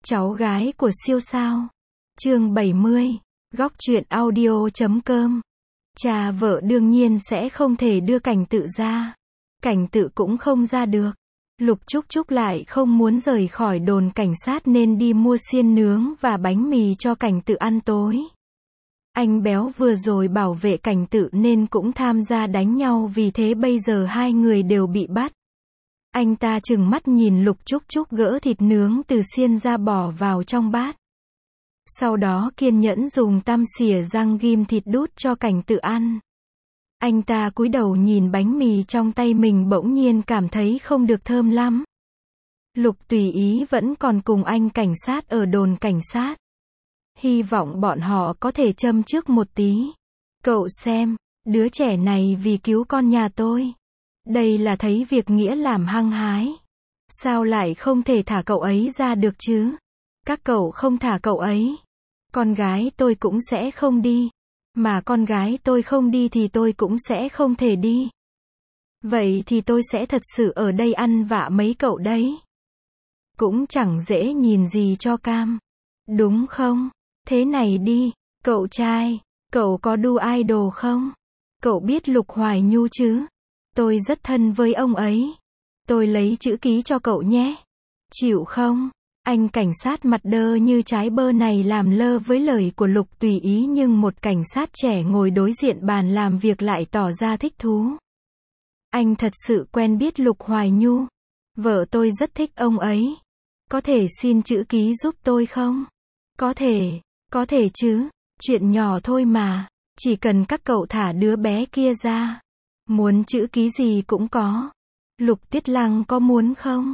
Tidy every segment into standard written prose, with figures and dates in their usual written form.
Cháu gái của siêu sao. Chương 70. Góc truyện audio.com. Cha vợ đương nhiên sẽ không thể đưa Cảnh Tự ra. Cảnh Tự cũng không ra được. Lục Trúc Trúc lại không muốn rời khỏi đồn cảnh sát nên đi mua xiên nướng và bánh mì cho Cảnh Tự ăn tối. Anh béo vừa rồi bảo vệ Cảnh Tự nên cũng tham gia đánh nhau, vì thế bây giờ hai người đều bị bắt. Anh ta trừng mắt nhìn Lục Trúc Trúc gỡ thịt nướng từ xiên ra bỏ vào trong bát. Sau đó kiên nhẫn dùng tăm xỉa răng ghim thịt đút cho Cảnh Tự ăn. Anh ta cúi đầu nhìn bánh mì trong tay mình, bỗng nhiên cảm thấy không được thơm lắm. Lục Tùy Ý vẫn còn cùng anh cảnh sát ở đồn cảnh sát. Hy vọng bọn họ có thể châm chước một tí. Cậu xem, đứa trẻ này vì cứu con nhà tôi. Đây là thấy việc nghĩa làm hăng hái. Sao lại không thể thả cậu ấy ra được chứ? Các cậu không thả cậu ấy, con gái tôi cũng sẽ không đi. Mà con gái tôi không đi thì tôi cũng sẽ không thể đi. Vậy thì tôi sẽ thật sự ở đây ăn vạ mấy cậu đấy. Cũng chẳng dễ nhìn gì cho cam. Đúng không? Thế này đi, cậu trai, cậu có đu idol không? Cậu biết Lục Hoài Nhu chứ? Tôi rất thân với ông ấy. Tôi lấy chữ ký cho cậu nhé. Chịu không? Anh cảnh sát mặt đơ như trái bơ này làm lơ với lời của Lục Tùy Ý, nhưng một cảnh sát trẻ ngồi đối diện bàn làm việc lại tỏ ra thích thú. Anh thật sự quen biết Lục Hoài Nhu. Vợ tôi rất thích ông ấy. Có thể xin chữ ký giúp tôi không? Có thể chứ. Chuyện nhỏ thôi mà. Chỉ cần các cậu thả đứa bé kia ra. Muốn chữ ký gì cũng có. Lục Tiết Lăng có muốn không?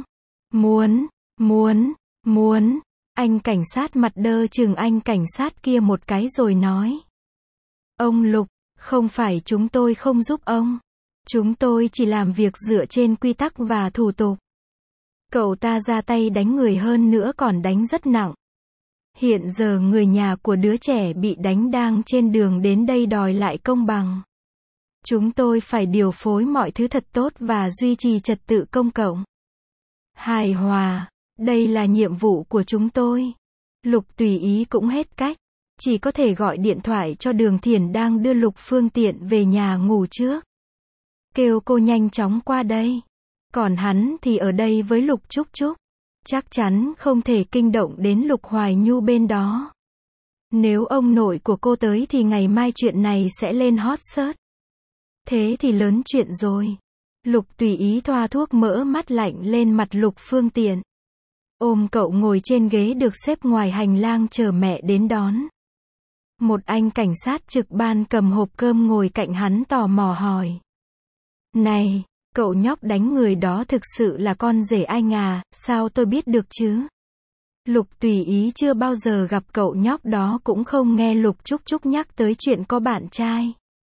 Muốn. Anh cảnh sát mặt đơ chừng anh cảnh sát kia một cái rồi nói. Ông Lục, không phải chúng tôi không giúp ông. Chúng tôi chỉ làm việc dựa trên quy tắc và thủ tục. Cậu ta ra tay đánh người, hơn nữa còn đánh rất nặng. Hiện giờ người nhà của đứa trẻ bị đánh đang trên đường đến đây đòi lại công bằng. Chúng tôi phải điều phối mọi thứ thật tốt và duy trì trật tự công cộng hài hòa. Đây là nhiệm vụ của chúng tôi. Lục Tùy Ý cũng hết cách. Chỉ có thể gọi điện thoại cho Đường Thiển đang đưa Lục Phương Tiện về nhà ngủ trước. Kêu cô nhanh chóng qua đây. Còn hắn thì ở đây với Lục Trúc Trúc. Chắc chắn không thể kinh động đến Lục Hoài Nhu bên đó. Nếu ông nội của cô tới thì ngày mai chuyện này sẽ lên hot search. Thế thì lớn chuyện rồi. Lục Tùy Ý thoa thuốc mỡ mắt lạnh lên mặt Lục Phương Tiện. Ôm cậu ngồi trên ghế được xếp ngoài hành lang chờ mẹ đến đón. Một anh cảnh sát trực ban cầm hộp cơm ngồi cạnh hắn tò mò hỏi. Này, cậu nhóc đánh người đó thực sự là con rể anh à? Sao tôi biết được chứ? Lục Tùy Ý chưa bao giờ gặp cậu nhóc đó, cũng không nghe Lục Trúc Trúc nhắc tới chuyện có bạn trai.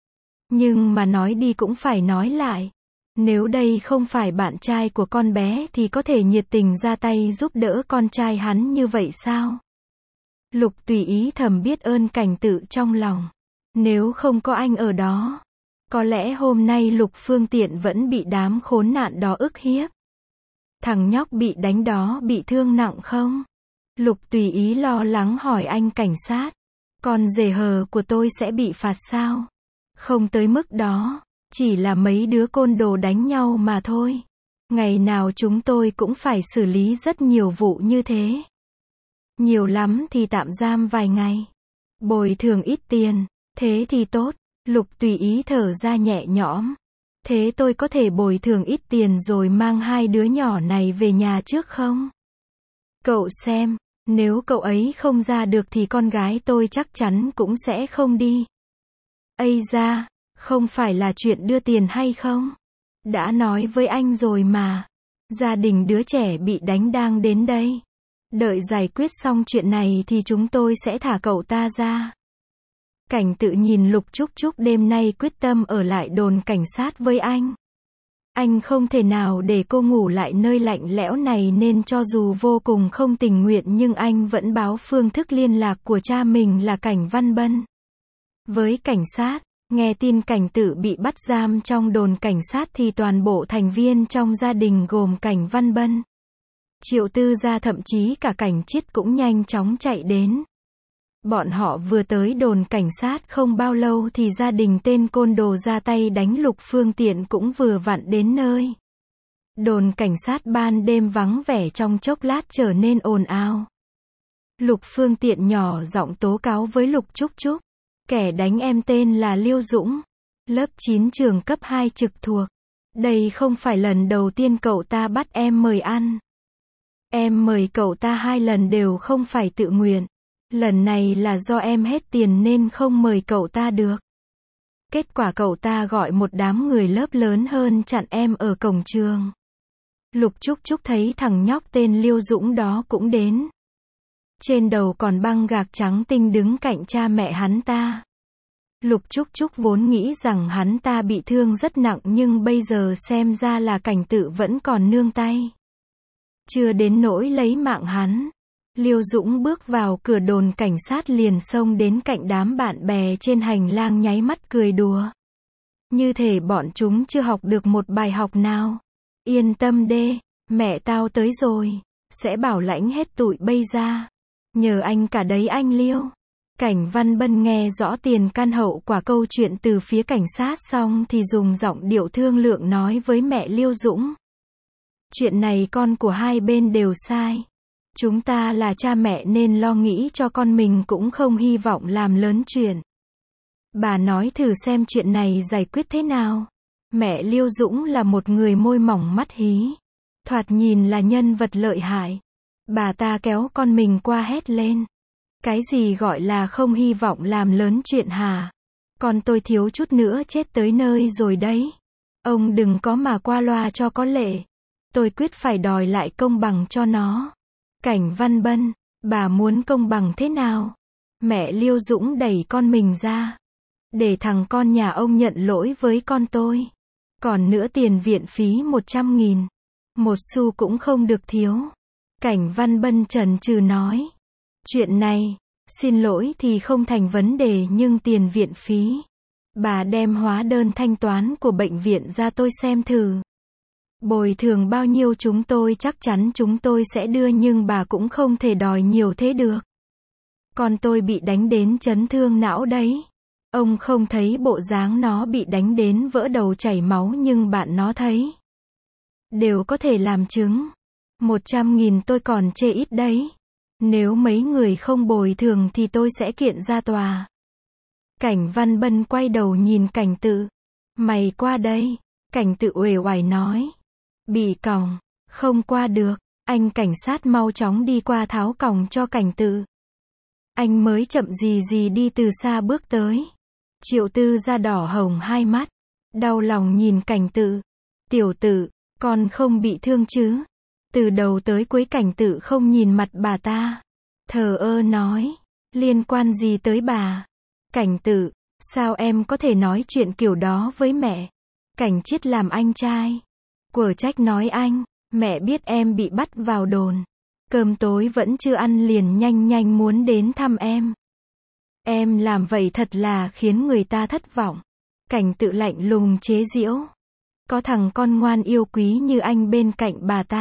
Nhưng mà nói đi cũng phải nói lại. Nếu đây không phải bạn trai của con bé thì có thể nhiệt tình ra tay giúp đỡ con trai hắn như vậy sao? Lục Tùy Ý thầm biết ơn Cảnh Tự trong lòng. Nếu không có anh ở đó, có lẽ hôm nay Lục Phương Tiện vẫn bị đám khốn nạn đó ức hiếp. Thằng nhóc bị đánh đó bị thương nặng không? Lục Tùy Ý lo lắng hỏi anh cảnh sát. Con rể hờ của tôi sẽ bị phạt sao? Không tới mức đó. Chỉ là mấy đứa côn đồ đánh nhau mà thôi. Ngày nào chúng tôi cũng phải xử lý rất nhiều vụ như thế. Nhiều lắm thì tạm giam vài ngày. Bồi thường ít tiền. Thế thì tốt. Lục Tùy Ý thở ra nhẹ nhõm. Thế tôi có thể bồi thường ít tiền rồi mang hai đứa nhỏ này về nhà trước không? Cậu xem, nếu cậu ấy không ra được thì con gái tôi chắc chắn cũng sẽ không đi. Ây da, không phải là chuyện đưa tiền hay không? Đã nói với anh rồi mà. Gia đình đứa trẻ bị đánh đang đến đây. Đợi giải quyết xong chuyện này thì chúng tôi sẽ thả cậu ta ra. Cảnh Tự nhìn Lục Trúc Trúc đêm nay quyết tâm ở lại đồn cảnh sát với anh. Anh không thể nào để cô ngủ lại nơi lạnh lẽo này, nên cho dù vô cùng không tình nguyện nhưng anh vẫn báo phương thức liên lạc của cha mình là Cảnh Văn Bân với cảnh sát. Nghe tin Cảnh Tự bị bắt giam trong đồn cảnh sát thì toàn bộ thành viên trong gia đình gồm Cảnh Văn Bân, Triệu Tư gia thậm chí cả Cảnh Chiết cũng nhanh chóng chạy đến. Bọn họ vừa tới đồn cảnh sát không bao lâu thì gia đình tên côn đồ ra tay đánh Lục Phương Tiện cũng vừa vặn đến nơi. Đồn cảnh sát ban đêm vắng vẻ trong chốc lát trở nên ồn ào. Lục Phương Tiện nhỏ giọng tố cáo với Lục Trúc Trúc. Kẻ đánh em tên là Liêu Dũng, lớp 9 trường cấp 2 trực thuộc. Đây không phải lần đầu tiên cậu ta bắt em mời ăn. Em mời cậu ta 2 lần đều không phải tự nguyện. Lần này là do em hết tiền nên không mời cậu ta được. Kết quả cậu ta gọi một đám người lớp lớn hơn chặn em ở cổng trường. Lục Trúc Trúc thấy thằng nhóc tên Liêu Dũng đó cũng đến. Trên đầu còn băng gạc trắng tinh đứng cạnh cha mẹ hắn ta. Lục Trúc Trúc vốn nghĩ rằng hắn ta bị thương rất nặng nhưng bây giờ xem ra là Cảnh Tự vẫn còn nương tay. Chưa đến nỗi lấy mạng hắn. Liêu Dũng bước vào cửa đồn cảnh sát liền xông đến cạnh đám bạn bè trên hành lang nháy mắt cười đùa. Như thể bọn chúng chưa học được một bài học nào. Yên tâm đê, mẹ tao tới rồi, sẽ bảo lãnh hết tụi bây ra. Nhờ anh cả đấy anh Liêu. Cảnh Văn Bân nghe rõ tiền căn hậu quả câu chuyện từ phía cảnh sát xong thì dùng giọng điệu thương lượng nói với mẹ Liêu Dũng. Chuyện này con của hai bên đều sai. Chúng ta là cha mẹ nên lo nghĩ cho con mình cũng không hy vọng làm lớn chuyện. Bà nói thử xem chuyện này giải quyết thế nào. Mẹ Liêu Dũng là một người môi mỏng mắt hí. Thoạt nhìn là nhân vật lợi hại. Bà ta kéo con mình qua hét lên. Cái gì gọi là không hy vọng làm lớn chuyện hả? Con tôi thiếu chút nữa chết tới nơi rồi đấy. Ông đừng có mà qua loa cho có lệ. Tôi quyết phải đòi lại công bằng cho nó. Cảnh Văn Bân, bà muốn công bằng thế nào? Mẹ Liêu Dũng đẩy con mình ra. Để thằng con nhà ông nhận lỗi với con tôi. Còn nữa tiền viện phí 100.000. Một xu cũng không được thiếu. Cảnh Văn Bân chần chừ nói. Chuyện này, xin lỗi thì không thành vấn đề nhưng tiền viện phí. Bà đem hóa đơn thanh toán của bệnh viện ra tôi xem thử. Bồi thường bao nhiêu chúng tôi chắc chắn chúng tôi sẽ đưa nhưng bà cũng không thể đòi nhiều thế được. Con tôi bị đánh đến chấn thương não đấy. Ông không thấy bộ dáng nó bị đánh đến vỡ đầu chảy máu nhưng bạn nó thấy. Đều có thể làm chứng. 100.000 tôi còn chê ít đấy. Nếu mấy người không bồi thường thì tôi sẽ kiện ra tòa. Cảnh Văn Bân quay đầu nhìn Cảnh Tự. Mày qua đây. Cảnh Tự uể oải nói. Bị còng. Không qua được. Anh cảnh sát mau chóng đi qua tháo còng cho Cảnh Tự. Anh mới chậm gì đi từ xa bước tới. Triệu Tư da đỏ hồng hai mắt. Đau lòng nhìn Cảnh Tự. Tiểu Tự, con không bị thương chứ? Từ đầu tới cuối Cảnh Tự không nhìn mặt bà ta. Thờ ơ nói. Liên quan gì tới bà? Cảnh Tự, sao em có thể nói chuyện kiểu đó với mẹ? Cảnh Chiết làm anh trai. Quở trách nói anh, mẹ biết em bị bắt vào đồn. Cơm tối vẫn chưa ăn liền nhanh muốn đến thăm em. Em làm vậy thật là khiến người ta thất vọng. Cảnh Tự lạnh lùng chế giễu. Có thằng con ngoan yêu quý như anh bên cạnh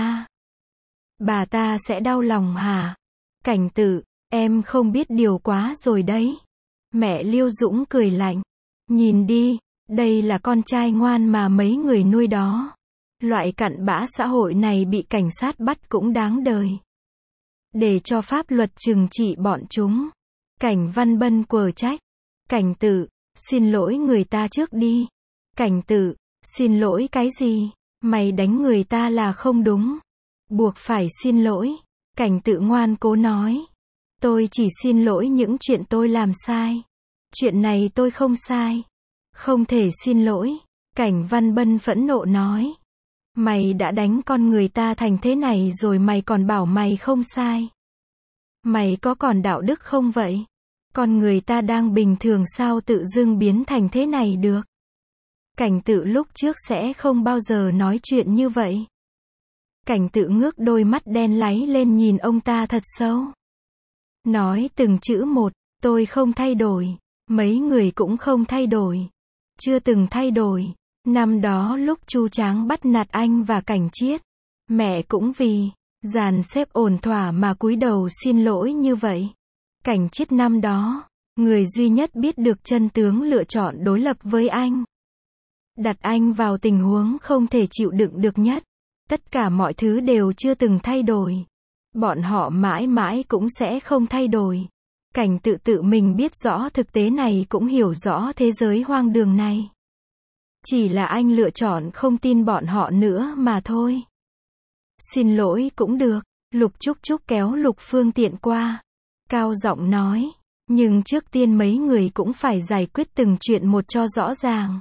bà ta sẽ đau lòng hả? Cảnh Tự, em không biết điều quá rồi đấy. Mẹ Liêu Dũng cười lạnh. Nhìn đi, đây là con trai ngoan mà mấy người nuôi đó. Loại cặn bã xã hội này bị cảnh sát bắt cũng đáng đời. Để cho pháp luật trừng trị bọn chúng. Cảnh Văn Bân quở trách. Cảnh Tự, xin lỗi người ta trước đi. Cảnh Tự, xin lỗi cái gì? Mày đánh người ta là không đúng. Buộc phải xin lỗi. Cảnh Tự ngoan cố nói. Tôi chỉ xin lỗi những chuyện tôi làm sai. Chuyện này tôi không sai. Không thể xin lỗi. Cảnh Văn Bân phẫn nộ nói. Mày đã đánh con người ta thành thế này rồi mày còn bảo mày không sai. Mày có còn đạo đức không vậy? Con người ta đang bình thường sao tự dưng biến thành thế này được? Cảnh Tự lúc trước sẽ không bao giờ nói chuyện như vậy. Cảnh Tự ngước đôi mắt đen láy lên nhìn ông ta thật sâu. Nói từng chữ một, tôi không thay đổi. Mấy người cũng không thay đổi. Chưa từng thay đổi. Năm đó lúc Chu Tráng bắt nạt anh và Cảnh Chiết, mẹ cũng vì Dàn xếp ổn thỏa mà cúi đầu xin lỗi như vậy. Cảnh Chiết năm đó, người duy nhất biết được chân tướng lựa chọn đối lập với anh. Đặt anh vào tình huống không thể chịu đựng được nhất. Tất cả mọi thứ đều chưa từng thay đổi. Bọn họ mãi mãi cũng sẽ không thay đổi. Cảnh tự tự mình biết rõ thực tế này cũng hiểu rõ thế giới hoang đường này. Chỉ là anh lựa chọn không tin bọn họ nữa mà thôi. Xin lỗi cũng được. Lục Trúc Trúc kéo Lục Phương Tiện qua. Cao giọng nói. Nhưng trước tiên mấy người cũng phải giải quyết từng chuyện một cho rõ ràng.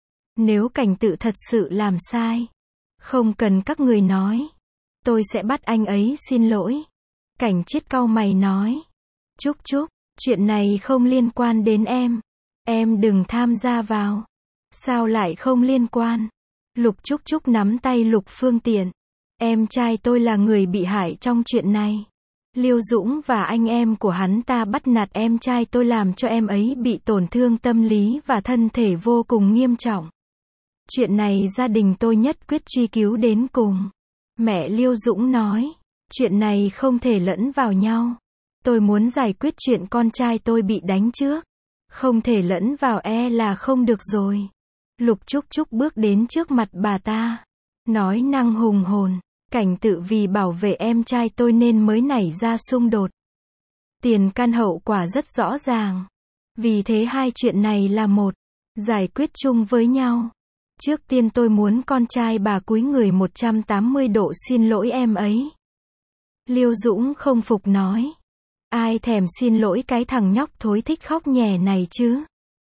Nếu Cảnh tự thật sự làm sai, không cần các người nói. Tôi sẽ bắt anh ấy xin lỗi. Cảnh Chiết cau mày nói. Trúc Trúc, chuyện này không liên quan đến em. Em đừng tham gia vào. Sao lại không liên quan? Lục Trúc Trúc nắm tay Lục Phương Tiện. Em trai tôi là người bị hại trong chuyện này. Liêu Dũng và anh em của hắn ta bắt nạt em trai tôi làm cho em ấy bị tổn thương tâm lý và thân thể vô cùng nghiêm trọng. Chuyện này gia đình tôi nhất quyết truy cứu đến cùng. Mẹ Liêu Dũng nói. Chuyện này không thể lẫn vào nhau. Tôi muốn giải quyết chuyện con trai tôi bị đánh trước. Không thể lẫn vào là không được rồi. Lục Trúc Trúc bước đến trước mặt bà ta. Nói năng hùng hồn. Cảnh tự vì bảo vệ em trai tôi nên mới nảy ra xung đột. Tiền căn hậu quả rất rõ ràng. Vì thế hai chuyện này là một. Giải quyết chung với nhau. Trước tiên tôi muốn con trai bà cúi người 180 độ xin lỗi em ấy. Liêu Dũng không phục nói. Ai thèm xin lỗi cái thằng nhóc thối thích khóc nhè này chứ?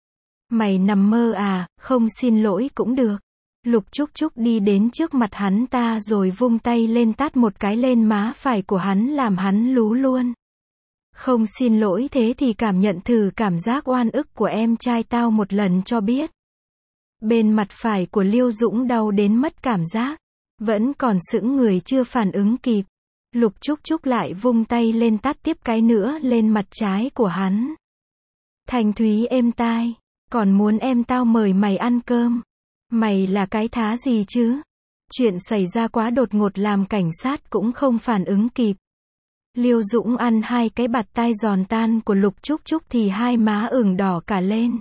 Mày nằm mơ à, không xin lỗi cũng được. Lục Trúc Trúc đi đến trước mặt hắn ta rồi vung tay lên tát một cái lên má phải của hắn làm hắn lú luôn. Không xin lỗi thế thì cảm nhận thử cảm giác oan ức của em trai tao một lần cho biết. Bên mặt phải của Liêu Dũng đau đến mất cảm giác. Vẫn còn sững người chưa phản ứng kịp. Lục Trúc Trúc lại vung tay lên tát tiếp cái nữa lên mặt trái của hắn. Thanh thúy êm tai. Còn muốn em tao mời mày ăn cơm. Mày là cái thá gì chứ? Chuyện xảy ra quá đột ngột làm cảnh sát cũng không phản ứng kịp. Liêu Dũng ăn hai cái bạt tai giòn tan của Lục Trúc Trúc thì hai má ửng đỏ cả lên.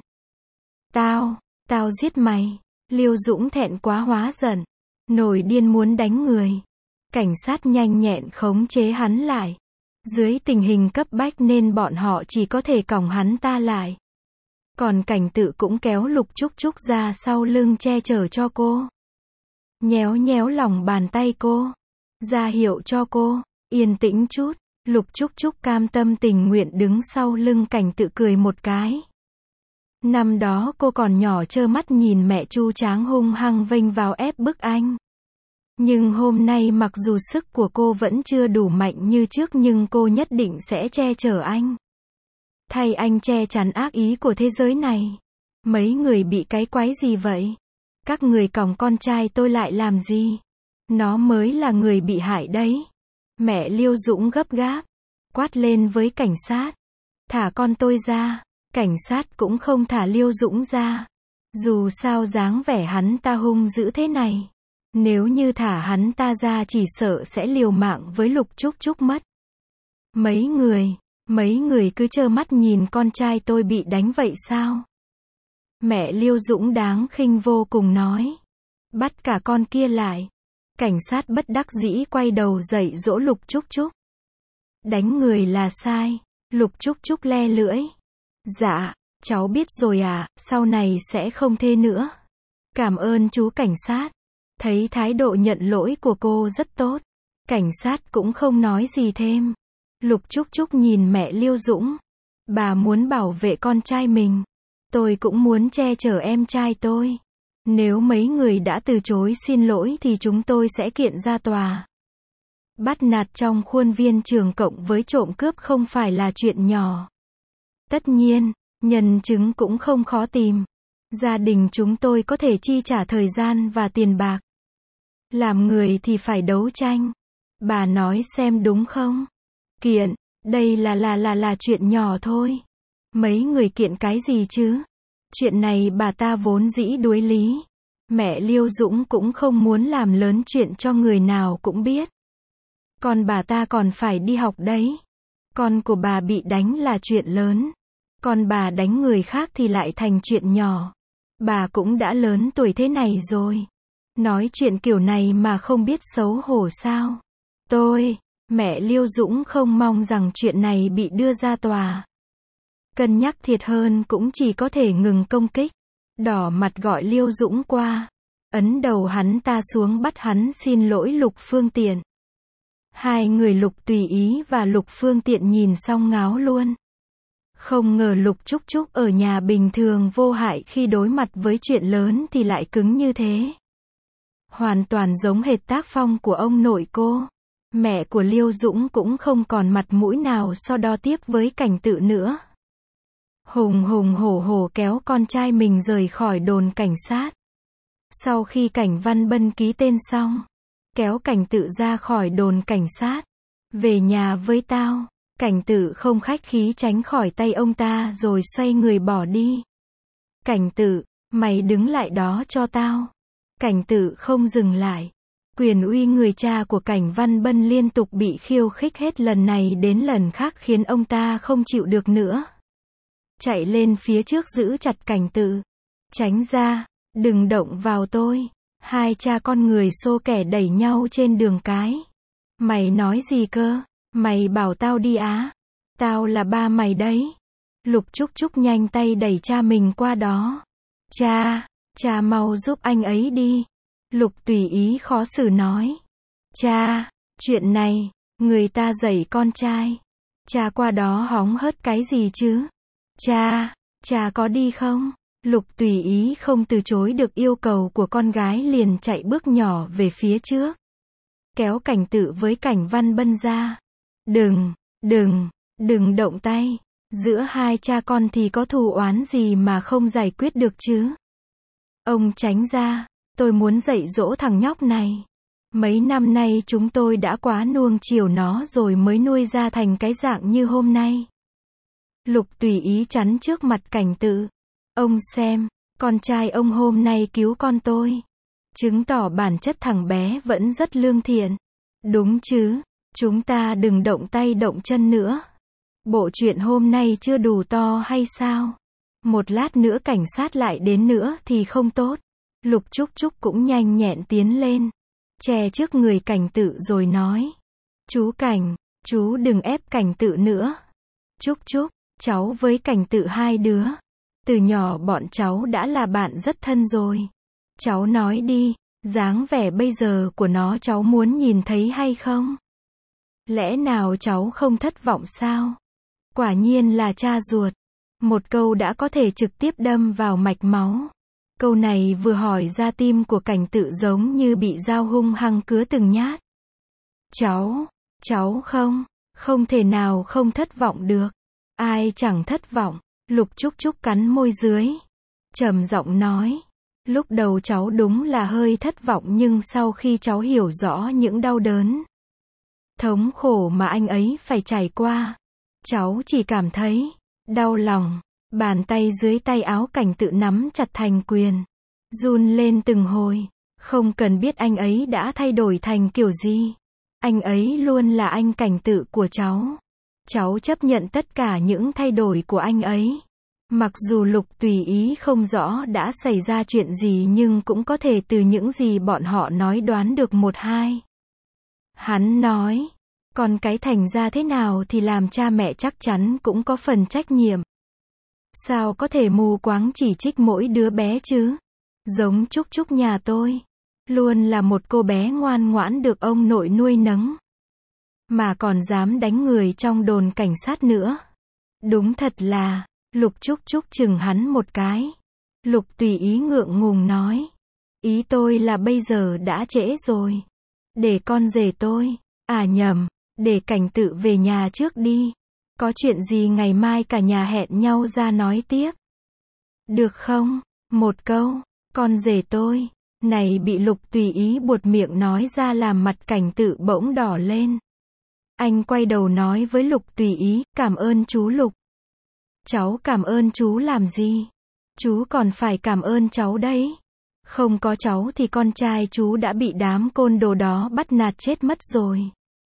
Tao giết mày. Liêu Dũng thẹn quá hóa giận. Nổi điên muốn đánh người. Cảnh sát nhanh nhẹn khống chế hắn lại. Dưới tình hình cấp bách nên bọn họ chỉ có thể còng hắn ta lại. Còn Cảnh tự cũng kéo Lục Trúc Trúc ra sau lưng che chở cho cô. Nhéo nhéo lòng bàn tay cô. Ra hiệu cho cô. Yên tĩnh chút. Lục Trúc Trúc cam tâm tình nguyện đứng sau lưng Cảnh tự cười một cái. Năm đó cô còn nhỏ trơ mắt nhìn mẹ Chu Tráng hung hăng vênh vào ép bức anh. Nhưng hôm nay mặc dù sức của cô vẫn chưa đủ mạnh như trước nhưng cô nhất định sẽ che chở anh. Thay anh che chắn ác ý của thế giới này. Mấy người bị cái quái gì vậy? Các người còng con trai tôi lại làm gì? Nó mới là người bị hại đấy. Mẹ Liêu Dũng gấp gáp. Quát lên với cảnh sát. Thả con tôi ra. Cảnh sát cũng không thả Liêu Dũng ra. Dù sao dáng vẻ hắn ta hung dữ thế này. Nếu như thả hắn ta ra chỉ sợ sẽ liều mạng với Lục Trúc Trúc mất. Mấy người cứ trơ mắt nhìn con trai tôi bị đánh vậy sao? Mẹ Liêu Dũng đáng khinh vô cùng nói. Bắt cả con kia lại. Cảnh sát bất đắc dĩ quay đầu dạy dỗ Lục Trúc Trúc. Đánh người là sai. Lục Trúc Trúc le lưỡi. Dạ, cháu biết rồi à, sau này sẽ không thế nữa. Cảm ơn chú cảnh sát. Thấy thái độ nhận lỗi của cô rất tốt. Cảnh sát cũng không nói gì thêm. Lục Trúc Trúc nhìn mẹ Liêu Dũng. Bà muốn bảo vệ con trai mình. Tôi cũng muốn che chở em trai tôi. Nếu mấy người đã từ chối xin lỗi thì chúng tôi sẽ kiện ra tòa. Bắt nạt trong khuôn viên trường cộng với trộm cướp không phải là chuyện nhỏ. Tất nhiên, nhân chứng cũng không khó tìm. Gia đình chúng tôi có thể chi trả thời gian và tiền bạc. Làm người thì phải đấu tranh. Bà nói xem đúng không? Kiện, đây là chuyện nhỏ thôi. Mấy người kiện cái gì chứ? Chuyện này bà ta vốn dĩ đuối lý. Mẹ Liêu Dũng cũng không muốn làm lớn chuyện cho người nào cũng biết. Con bà ta còn phải đi học đấy. Con của bà bị đánh là chuyện lớn. Con bà đánh người khác thì lại thành chuyện nhỏ. Bà cũng đã lớn tuổi thế này rồi. Nói chuyện kiểu này mà không biết xấu hổ sao? Mẹ Liêu Dũng không mong rằng chuyện này bị đưa ra tòa. Cân nhắc thiệt hơn cũng chỉ có thể ngừng công kích. Đỏ mặt gọi Liêu Dũng qua. Ấn đầu hắn ta xuống bắt hắn xin lỗi Lục Phương Tiện. Hai người Lục Tùy Ý và Lục Phương Tiện nhìn xong ngáo luôn. Không ngờ Lục Trúc Trúc ở nhà bình thường vô hại khi đối mặt với chuyện lớn thì lại cứng như thế. Hoàn toàn giống hệt tác phong của ông nội cô. Mẹ của Liêu Dũng cũng không còn mặt mũi nào so đo tiếp với Cảnh Tự nữa. Hùng hùng hổ hổ kéo con trai mình rời khỏi đồn cảnh sát. Sau khi Cảnh Văn Bân ký tên xong, kéo Cảnh Tự ra khỏi đồn cảnh sát. Về nhà với tao. Cảnh Tự không khách khí tránh khỏi tay ông ta rồi xoay người bỏ đi. Cảnh Tự, mày đứng lại đó cho tao. Cảnh Tự không dừng lại. Quyền uy người cha của Cảnh Văn Bân liên tục bị khiêu khích hết lần này đến lần khác khiến ông ta không chịu được nữa. Chạy lên phía trước giữ chặt Cảnh Tự. Tránh ra, đừng động vào tôi. Hai cha con người xô kẻ đẩy nhau trên đường cái. Mày nói gì cơ? Mày bảo tao đi á? Tao là ba mày đấy. Lục Trúc Trúc nhanh tay đẩy cha mình qua đó. Cha mau giúp anh ấy đi. Lục Tùy Ý khó xử nói. Cha, chuyện này, người ta dạy con trai. Cha qua đó hóng hớt cái gì chứ? Cha có đi không? Lục Tùy Ý không từ chối được yêu cầu của con gái liền chạy bước nhỏ về phía trước. Kéo Cảnh Tự với Cảnh Văn Bân ra. Đừng động tay. Giữa hai cha con thì có thù oán gì mà không giải quyết được chứ? Ông tránh ra, tôi muốn dạy dỗ thằng nhóc này. Mấy năm nay chúng tôi đã quá nuông chiều nó rồi mới nuôi ra thành cái dạng như hôm nay. Lục Tùy Ý chắn trước mặt Cảnh Tự. Ông xem, con trai ông hôm nay cứu con tôi. Chứng tỏ bản chất thằng bé vẫn rất lương thiện. Đúng chứ, chúng ta đừng động tay động chân nữa. Bộ chuyện hôm nay chưa đủ to hay sao? Một lát nữa cảnh sát lại đến nữa thì không tốt. Lục Trúc Trúc cũng nhanh nhẹn tiến lên. Che trước người Cảnh Tự rồi nói. Chú Cảnh, chú đừng ép Cảnh Tự nữa. Trúc Trúc, cháu với Cảnh Tự hai đứa. Từ nhỏ bọn cháu đã là bạn rất thân rồi. Cháu nói đi, dáng vẻ bây giờ của nó cháu muốn nhìn thấy hay không? Lẽ nào cháu không thất vọng sao? Quả nhiên là cha ruột. Một câu đã có thể trực tiếp đâm vào mạch máu. Câu này vừa hỏi ra tim của Cảnh Tự giống như bị dao hung hăng cứa từng nhát. Cháu không thể nào không thất vọng được. Ai chẳng thất vọng. Lục Trúc Trúc cắn môi dưới. Trầm giọng nói. Lúc đầu cháu đúng là hơi thất vọng nhưng sau khi cháu hiểu rõ những đau đớn, thống khổ mà anh ấy phải trải qua, cháu chỉ cảm thấy đau lòng. Bàn tay dưới tay áo Cảnh Tự nắm chặt thành quyền, run lên từng hồi. Không cần biết anh ấy đã thay đổi thành kiểu gì. Anh ấy luôn là anh Cảnh Tự của cháu. Cháu chấp nhận tất cả những thay đổi của anh ấy. Mặc dù Lục Tùy Ý không rõ đã xảy ra chuyện gì nhưng cũng có thể từ những gì bọn họ nói đoán được một hai. Hắn nói, con cái thành ra thế nào thì làm cha mẹ chắc chắn cũng có phần trách nhiệm. Sao có thể mù quáng chỉ trích mỗi đứa bé chứ? Giống Trúc Trúc nhà tôi. Luôn là một cô bé ngoan ngoãn được ông nội nuôi nấng. Mà còn dám đánh người trong đồn cảnh sát nữa. Đúng thật là, Lục Trúc Trúc chừng hắn một cái. Lục Tùy Ý ngượng ngùng nói. Ý tôi là bây giờ đã trễ rồi. Để con rể tôi, nhầm, để Cảnh Tự về nhà trước đi. Có chuyện gì ngày mai cả nhà hẹn nhau ra nói tiếp. Được không? Một câu, con rể tôi, này bị Lục Tùy Ý buột miệng nói ra làm mặt Cảnh Tự bỗng đỏ lên. Anh quay đầu nói với Lục Tùy Ý, cảm ơn chú Lục. Cháu cảm ơn chú làm gì? Chú còn phải cảm ơn cháu đấy. Không có cháu thì con trai chú đã bị đám côn đồ đó bắt nạt chết mất rồi.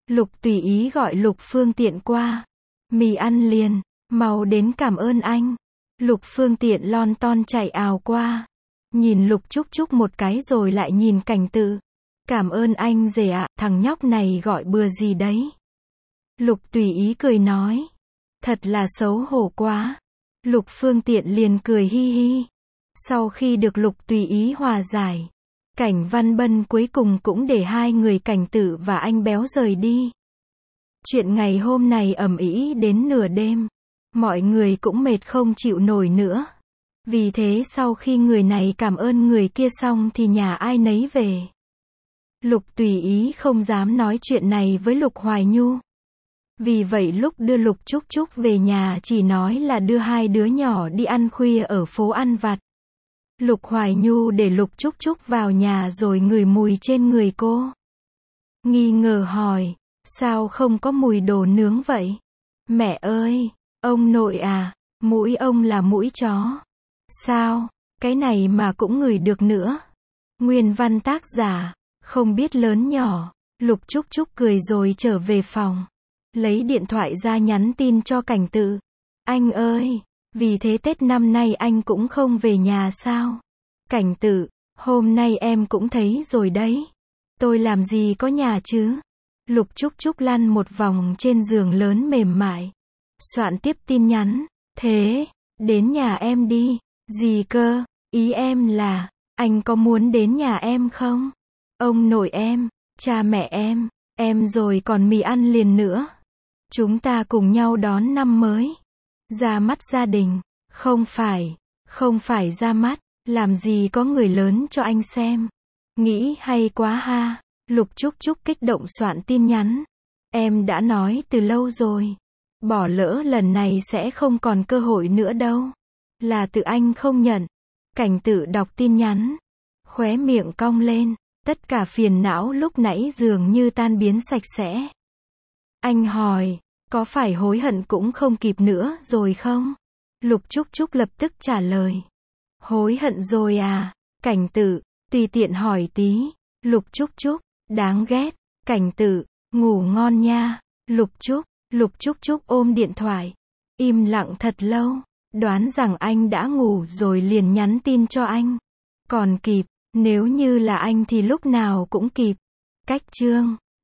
Lục tùy ý gọi Lục Phương Tiện qua. Mì ăn liền, mau đến cảm ơn anh. Lục Phương Tiện lon ton chạy ào qua. Nhìn Lục Trúc Trúc một cái rồi lại nhìn Cảnh Tự. Cảm ơn anh rể ạ, thằng nhóc này gọi bừa gì đấy. Lục tùy ý cười nói. Thật là xấu hổ quá. Lục Phương Tiện liền cười hi hi. Sau khi được Lục tùy ý hòa giải, Cảnh Văn Bân cuối cùng cũng để hai người Cảnh Tự và anh béo rời đi. Chuyện ngày hôm này ầm ĩ đến nửa đêm. Mọi người cũng mệt không chịu nổi nữa. Vì thế sau khi người này cảm ơn người kia xong thì nhà ai nấy về. Lục tùy ý không dám nói chuyện này với Lục Hoài Nhu. Vì vậy lúc đưa Lục Trúc Trúc về nhà chỉ nói là đưa hai đứa nhỏ đi ăn khuya ở phố ăn vặt. Lục Hoài Nhu để Lục Trúc Trúc vào nhà rồi ngửi mùi trên người cô. Nghi ngờ hỏi, sao không có mùi đồ nướng vậy? Mẹ ơi, ông nội à, mũi ông là mũi chó. Sao, cái này mà cũng ngửi được nữa? Nguyên văn tác giả, không biết lớn nhỏ. Lục Trúc Trúc cười rồi trở về phòng. Lấy điện thoại ra nhắn tin cho Cảnh Tự. Anh ơi, vì thế Tết năm nay anh cũng không về nhà sao? Cảnh Tự, hôm nay em cũng thấy rồi đấy. Tôi làm gì có nhà chứ? Lục Trúc Trúc lăn một vòng trên giường lớn mềm mại. Soạn tiếp tin nhắn. Thế, đến nhà em đi. Gì cơ? Ý em là, anh có muốn đến nhà em không? Ông nội em, cha mẹ em rồi còn mì ăn liền nữa. Chúng ta cùng nhau đón năm mới. Ra mắt gia đình. Không phải ra mắt, làm gì có người lớn cho anh xem. Nghĩ hay quá ha. Lục Trúc Trúc kích động soạn tin nhắn. Em đã nói từ lâu rồi. Bỏ lỡ lần này sẽ không còn cơ hội nữa đâu. Là tự anh không nhận. Cảnh Tự đọc tin nhắn. Khóe miệng cong lên. Tất cả phiền não lúc nãy dường như tan biến sạch sẽ. Anh hỏi, có phải hối hận cũng không kịp nữa rồi không? Lục Trúc Trúc lập tức trả lời. Hối hận rồi à? Cảnh Tự, tùy tiện hỏi tí. Lục Trúc Trúc, đáng ghét. Cảnh Tự, ngủ ngon nha. Lục Trúc Trúc ôm điện thoại. Im lặng thật lâu. Đoán rằng anh đã ngủ rồi liền nhắn tin cho anh. Còn kịp, nếu như là anh thì lúc nào cũng kịp. Cách chương